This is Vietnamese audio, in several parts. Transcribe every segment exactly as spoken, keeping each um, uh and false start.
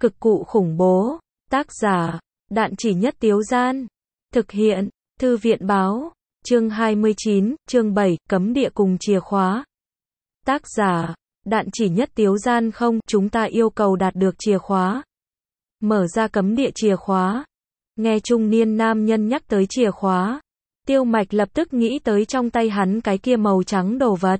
Cực cụ khủng bố. Tác giả, Đạn Chỉ Nhất Tiếu Gian. Thực hiện, Thư viện báo. Chương hai mươi chín, chương bảy, cấm địa cùng chìa khóa. Tác giả, Đạn Chỉ Nhất Tiếu Gian. Không, chúng ta yêu cầu đạt được chìa khóa. Mở ra cấm địa chìa khóa. Nghe trung niên nam nhân nhắc tới chìa khóa, Tiêu Mạch lập tức nghĩ tới trong tay hắn cái kia màu trắng đồ vật.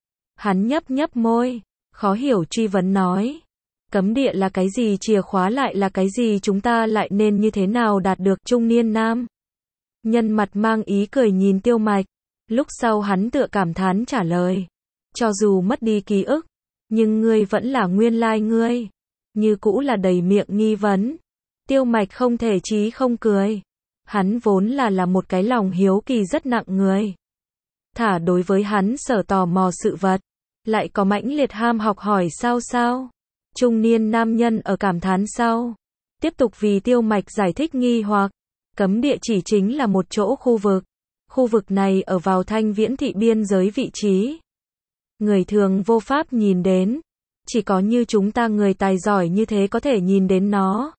Hắn nhấp nhấp môi, khó hiểu truy vấn nói. Cấm địa là cái gì, chìa khóa lại là cái gì, chúng ta lại nên như thế nào đạt được? Trung niên nam nhân mặt mang ý cười nhìn Tiêu Mạch. Lúc sau hắn tựa cảm thán trả lời. Cho dù mất đi ký ức, nhưng ngươi vẫn là nguyên lai ngươi. Như cũ là đầy miệng nghi vấn. Tiêu Mạch không thể chí không cười. Hắn vốn là là một cái lòng hiếu kỳ rất nặng người. Thả đối với hắn sở tò mò sự vật, lại có mãnh liệt ham học hỏi sao sao. Trung niên nam nhân ở cảm thán sau, tiếp tục vì Tiêu Mạch giải thích nghi hoặc. Cấm địa chỉ chính là một chỗ khu vực. Khu vực này ở vào Thanh Viễn thị biên giới vị trí. Người thường vô pháp nhìn đến. Chỉ có như chúng ta người tài giỏi như thế có thể nhìn đến nó.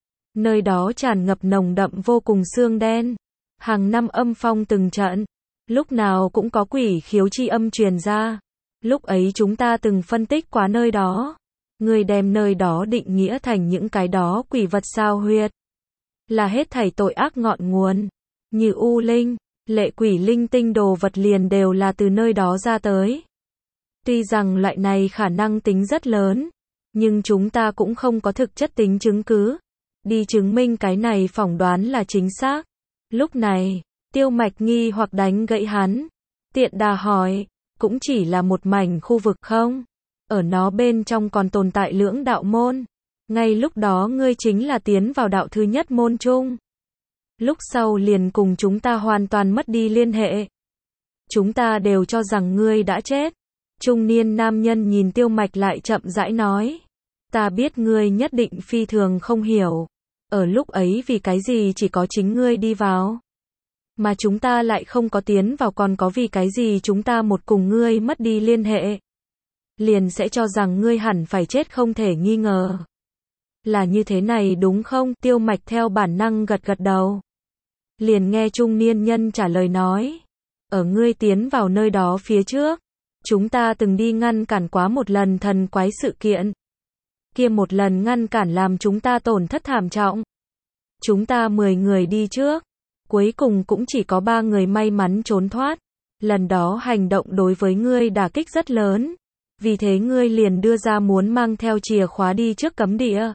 Nơi đó tràn ngập nồng đậm vô cùng xương đen. Hàng năm âm phong từng trận. Lúc nào cũng có quỷ khiếu chi âm truyền ra. Lúc ấy chúng ta từng phân tích quá nơi đó. Người đem nơi đó định nghĩa thành những cái đó quỷ vật sao huyệt. Là hết thảy tội ác ngọn nguồn. Như u linh, lệ quỷ linh tinh đồ vật liền đều là từ nơi đó ra tới. Tuy rằng loại này khả năng tính rất lớn, nhưng chúng ta cũng không có thực chất tính chứng cứ đi chứng minh cái này phỏng đoán là chính xác. Lúc này, Tiêu Mạch nghi hoặc đánh gãy hắn. Tiện đà hỏi, cũng chỉ là một mảnh khu vực không? Ở nó bên trong còn tồn tại lưỡng đạo môn. Ngay lúc đó ngươi chính là tiến vào đạo thứ nhất môn chung. Lúc sau liền cùng chúng ta hoàn toàn mất đi liên hệ. Chúng ta đều cho rằng ngươi đã chết. Trung niên nam nhân nhìn Tiêu Mạch lại chậm rãi nói. Ta biết ngươi nhất định phi thường không hiểu. Ở lúc ấy vì cái gì chỉ có chính ngươi đi vào. Mà chúng ta lại không có tiến vào, còn có vì cái gì chúng ta một cùng ngươi mất đi liên hệ. Liền sẽ cho rằng ngươi hẳn phải chết không thể nghi ngờ. Là như thế này đúng không? Tiêu Mạch theo bản năng gật gật đầu. Liền nghe trung niên nhân trả lời nói. Ở ngươi tiến vào nơi đó phía trước, chúng ta từng đi ngăn cản quá một lần thần quái sự kiện. Kia một lần ngăn cản làm chúng ta tổn thất thảm trọng. Chúng ta mười người đi trước. Cuối cùng cũng chỉ có ba người may mắn trốn thoát. Lần đó hành động đối với ngươi đả kích rất lớn. Vì thế ngươi liền đưa ra muốn mang theo chìa khóa đi trước cấm địa.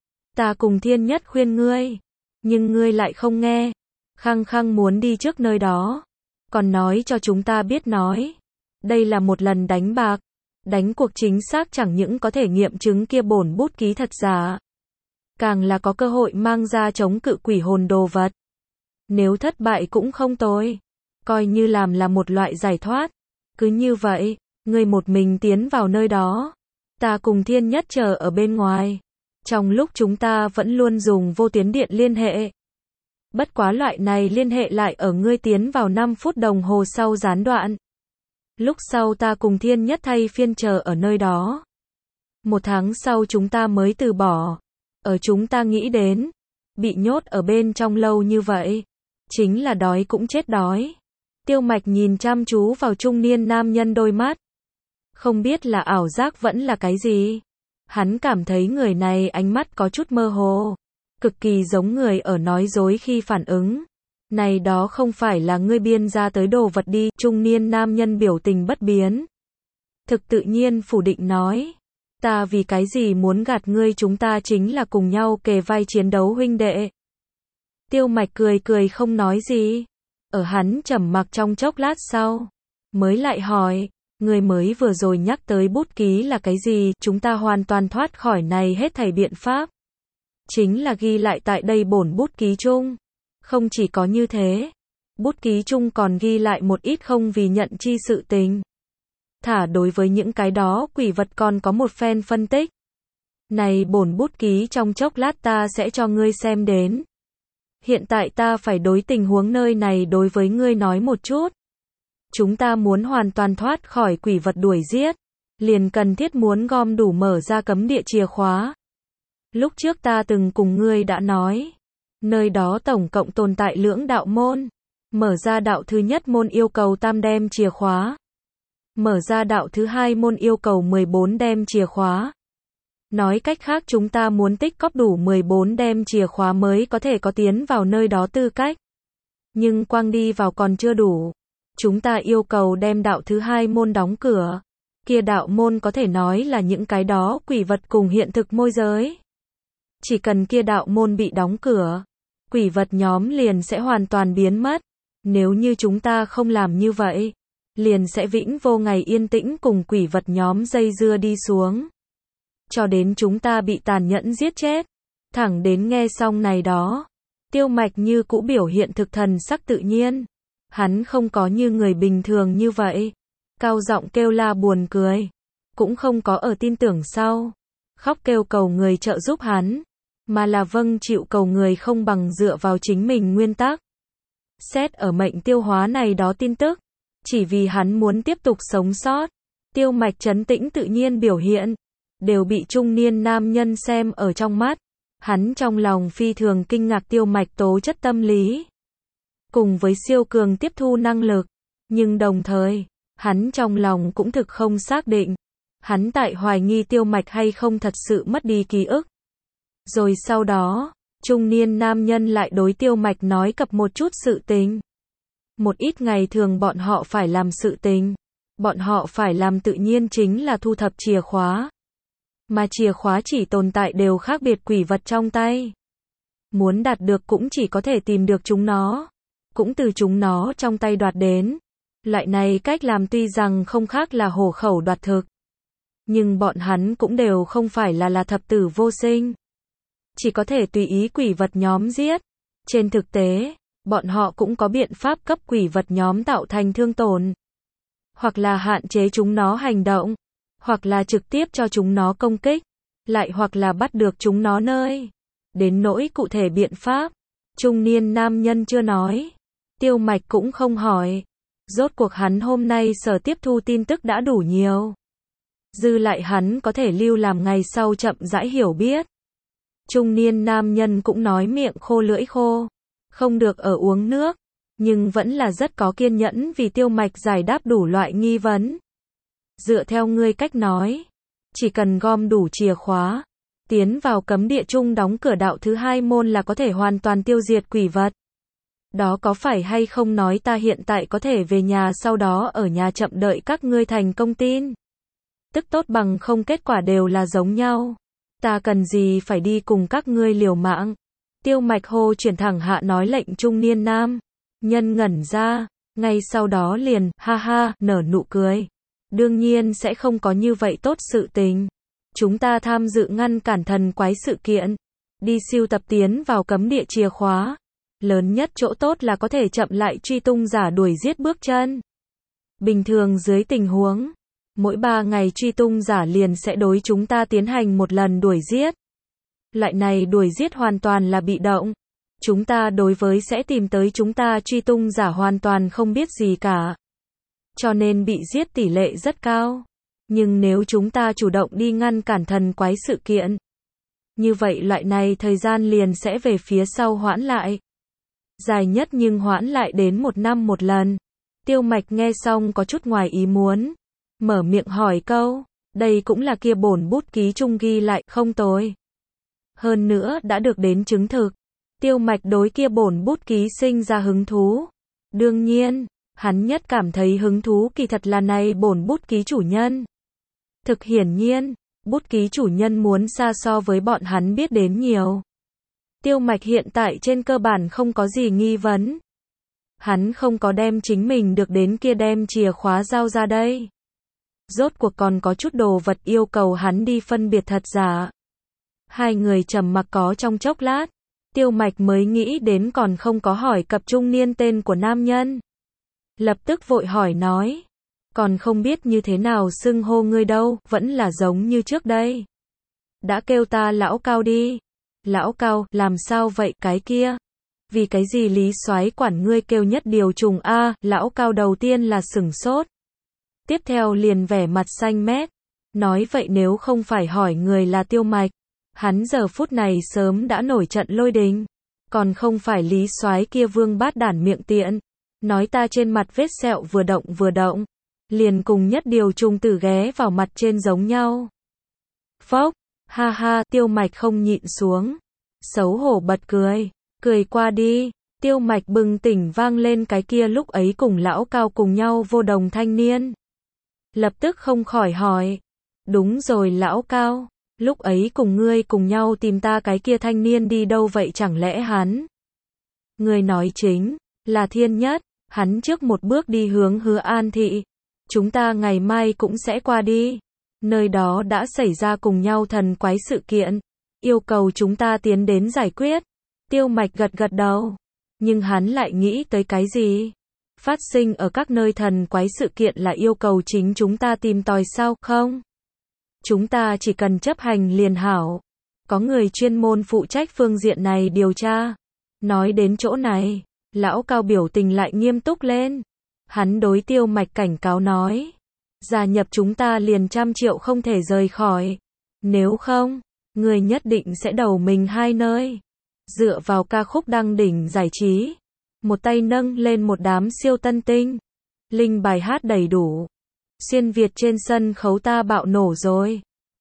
Ta cùng Thiên Nhất khuyên ngươi. Nhưng ngươi lại không nghe. Khăng khăng muốn đi trước nơi đó. Còn nói cho chúng ta biết nói. Đây là một lần đánh bạc. Đánh cuộc chính xác chẳng những có thể nghiệm chứng kia bổn bút ký thật giả. Càng là có cơ hội mang ra chống cự quỷ hồn đồ vật. Nếu thất bại cũng không tồi. Coi như làm là một loại giải thoát. Cứ như vậy, ngươi một mình tiến vào nơi đó. Ta cùng Thiên Nhất chờ ở bên ngoài. Trong lúc chúng ta vẫn luôn dùng vô tuyến điện liên hệ. Bất quá loại này liên hệ lại ở ngươi tiến vào năm phút đồng hồ sau gián đoạn. Lúc sau ta cùng Thiên Nhất thay phiên chờ ở nơi đó. Một tháng sau chúng ta mới từ bỏ. Ở chúng ta nghĩ đến, bị nhốt ở bên trong lâu như vậy, chính là đói cũng chết đói. Tiêu Mạch nhìn chăm chú vào trung niên nam nhân đôi mắt. Không biết là ảo giác vẫn là cái gì. Hắn cảm thấy người này ánh mắt có chút mơ hồ. Cực kỳ giống người ở nói dối khi phản ứng. Này đó không phải là ngươi biên ra tới đồ vật đi. Trung niên nam nhân biểu tình bất biến. Thực tự nhiên phủ định nói. Ta vì cái gì muốn gạt ngươi, chúng ta chính là cùng nhau kề vai chiến đấu huynh đệ. Tiêu Mạch cười cười không nói gì. Ở hắn trầm mặc trong chốc lát sau. Mới lại hỏi. Người mới vừa rồi nhắc tới bút ký là cái gì? Chúng ta hoàn toàn thoát khỏi này hết thảy biện pháp. Chính là ghi lại tại đây bổn bút ký chung. Không chỉ có như thế. Bút ký chung còn ghi lại một ít không vì nhận chi sự tình. Thả đối với những cái đó quỷ vật còn có một phen phân tích. Này bổn bút ký trong chốc lát ta sẽ cho ngươi xem đến. Hiện tại ta phải đối tình huống nơi này đối với ngươi nói một chút. Chúng ta muốn hoàn toàn thoát khỏi quỷ vật đuổi giết. Liền cần thiết muốn gom đủ mở ra cấm địa chìa khóa. Lúc trước ta từng cùng ngươi đã nói, nơi đó tổng cộng tồn tại lưỡng đạo môn. Mở ra đạo thứ nhất môn yêu cầu tam đem chìa khóa. Mở ra đạo thứ hai môn yêu cầu mười bốn đem chìa khóa. Nói cách khác chúng ta muốn tích cóp đủ mười bốn đem chìa khóa mới có thể có tiến vào nơi đó tư cách. Nhưng quang đi vào còn chưa đủ. Chúng ta yêu cầu đem đạo thứ hai môn đóng cửa. Kia đạo môn có thể nói là những cái đó quỷ vật cùng hiện thực môi giới. Chỉ cần kia đạo môn bị đóng cửa, quỷ vật nhóm liền sẽ hoàn toàn biến mất. Nếu như chúng ta không làm như vậy, liền sẽ vĩnh vô ngày yên tĩnh cùng quỷ vật nhóm dây dưa đi xuống. Cho đến chúng ta bị tàn nhẫn giết chết. Thẳng đến nghe xong này đó, Tiêu Mạch như cũ biểu hiện thực thần sắc tự nhiên. Hắn không có như người bình thường như vậy. Cao giọng kêu la buồn cười. Cũng không có ở tin tưởng sau. Khóc kêu cầu người trợ giúp hắn. Mà là vâng chịu cầu người không bằng dựa vào chính mình nguyên tắc. Xét ở mệnh tiêu hóa này đó tin tức. Chỉ vì hắn muốn tiếp tục sống sót. Tiêu Mạch trấn tĩnh tự nhiên biểu hiện. Đều bị trung niên nam nhân xem ở trong mắt. Hắn trong lòng phi thường kinh ngạc Tiêu Mạch tố chất tâm lý. Cùng với siêu cường tiếp thu năng lực. Nhưng đồng thời, hắn trong lòng cũng thực không xác định. Hắn tại hoài nghi Tiêu Mạch hay không thật sự mất đi ký ức. Rồi sau đó, trung niên nam nhân lại đối Tiêu Mạch nói cập một chút sự tình. Một ít ngày thường bọn họ phải làm sự tình. Bọn họ phải làm tự nhiên chính là thu thập chìa khóa. Mà chìa khóa chỉ tồn tại đều khác biệt quỷ vật trong tay. Muốn đạt được cũng chỉ có thể tìm được chúng nó. Cũng từ chúng nó trong tay đoạt đến. Loại này cách làm tuy rằng không khác là hổ khẩu đoạt thực. Nhưng bọn hắn cũng đều không phải là là thập tử vô sinh. Chỉ có thể tùy ý quỷ vật nhóm giết. Trên thực tế, bọn họ cũng có biện pháp cấp quỷ vật nhóm tạo thành thương tổn. Hoặc là hạn chế chúng nó hành động. Hoặc là trực tiếp cho chúng nó công kích. Lại hoặc là bắt được chúng nó nơi. Đến nỗi cụ thể biện pháp. Trung niên nam nhân chưa nói. Tiêu Mạch cũng không hỏi. Rốt cuộc hắn hôm nay sở tiếp thu tin tức đã đủ nhiều. Dư lại hắn có thể lưu làm ngày sau chậm rãi hiểu biết. Trung niên nam nhân cũng nói miệng khô lưỡi khô. Không được ở uống nước. Nhưng vẫn là rất có kiên nhẫn vì Tiêu Mạch giải đáp đủ loại nghi vấn. Dựa theo ngươi cách nói. Chỉ cần gom đủ chìa khóa. Tiến vào cấm địa chung đóng cửa đạo thứ hai môn là có thể hoàn toàn tiêu diệt quỷ vật. Đó có phải hay không nói ta hiện tại có thể về nhà sau đó ở nhà chậm đợi các ngươi thành công tin. Tức tốt bằng không kết quả đều là giống nhau. Ta cần gì phải đi cùng các ngươi liều mạng. Tiêu Mạch hô chuyển thẳng hạ nói lệnh trung niên nam. Nhân ngẩn ra. Ngay sau đó liền, ha ha, nở nụ cười. Đương nhiên sẽ không có như vậy tốt sự tình. Chúng ta tham dự ngăn cản thần quái sự kiện. Đi siêu tập tiến vào cấm địa chìa khóa. Lớn nhất chỗ tốt là có thể chậm lại truy tung giả đuổi giết bước chân. Bình thường dưới tình huống, mỗi ba ngày truy tung giả liền sẽ đối chúng ta tiến hành một lần đuổi giết. Loại này đuổi giết hoàn toàn là bị động. Chúng ta đối với sẽ tìm tới chúng ta truy tung giả hoàn toàn không biết gì cả. Cho nên bị giết tỷ lệ rất cao. Nhưng nếu chúng ta chủ động đi ngăn cản thần quái sự kiện, như vậy loại này thời gian liền sẽ về phía sau hoãn lại. Dài nhất nhưng hoãn lại đến một năm một lần. Tiêu Mạch nghe xong có chút ngoài ý muốn. Mở miệng hỏi câu, đây cũng là kia bổn bút ký chung ghi lại, không tồi. Hơn nữa đã được đến chứng thực. Tiêu Mạch đối kia bổn bút ký sinh ra hứng thú. Đương nhiên, hắn nhất cảm thấy hứng thú kỳ thật là này bổn bút ký chủ nhân. Thực hiển nhiên, bút ký chủ nhân muốn xa so với bọn hắn biết đến nhiều. Tiêu Mạch hiện tại trên cơ bản không có gì nghi vấn. Hắn không có đem chính mình được đến kia đem chìa khóa giao ra đây. Rốt cuộc còn có chút đồ vật yêu cầu hắn đi phân biệt thật giả. Hai người trầm mặc có trong chốc lát. Tiêu Mạch mới nghĩ đến còn không có hỏi cập trung niên tên của nam nhân. Lập tức vội hỏi nói. Còn không biết như thế nào xưng hô ngươi đâu, vẫn là giống như trước đây. Đã kêu ta lão Cao đi. Lão Cao, làm sao vậy cái kia? Vì cái gì Lý Soái quản ngươi kêu nhất điều trùng a? Lão Cao đầu tiên là sửng sốt. Tiếp theo liền vẻ mặt xanh mét. Nói vậy nếu không phải hỏi người là Tiêu Mạch, Hắn giờ phút này sớm đã nổi trận lôi đình. Còn không phải Lý Soái kia vương bát đản miệng tiện. Nói ta trên mặt vết sẹo vừa động vừa động. Liền cùng nhất điều trùng tử ghé vào mặt trên giống nhau. Phốc, ha ha, Tiêu Mạch không nhịn xuống. Xấu hổ bật cười. Cười qua đi. Tiêu Mạch bừng tỉnh vang lên cái kia lúc ấy cùng lão Cao cùng nhau vô đồng thanh niên. Lập tức không khỏi hỏi. Đúng rồi lão Cao. Lúc ấy cùng ngươi cùng nhau tìm ta cái kia thanh niên đi đâu vậy, chẳng lẽ hắn? Ngươi nói chính là Thiên Nhất. Hắn trước một bước đi hướng Hứa An thị. Chúng ta ngày mai cũng sẽ qua đi. Nơi đó đã xảy ra cùng nhau thần quái sự kiện. Yêu cầu chúng ta tiến đến giải quyết. Tiêu Mạch gật gật đầu. Nhưng hắn lại nghĩ tới cái gì? Phát sinh ở các nơi thần quái sự kiện là yêu cầu chính chúng ta tìm tòi sao không? Chúng ta chỉ cần chấp hành liền hảo. Có người chuyên môn phụ trách phương diện này điều tra. Nói đến chỗ này, lão Cao biểu tình lại nghiêm túc lên. Hắn đối Tiêu Mạch cảnh cáo nói. Gia nhập chúng ta liền trăm triệu không thể rời khỏi. Nếu không, người nhất định sẽ đầu mình hai nơi. Dựa vào ca khúc đăng đỉnh giải trí. Một tay nâng lên một đám siêu tân tinh. Linh bài hát đầy đủ. Xuyên Việt trên sân khấu ta bạo nổ rồi.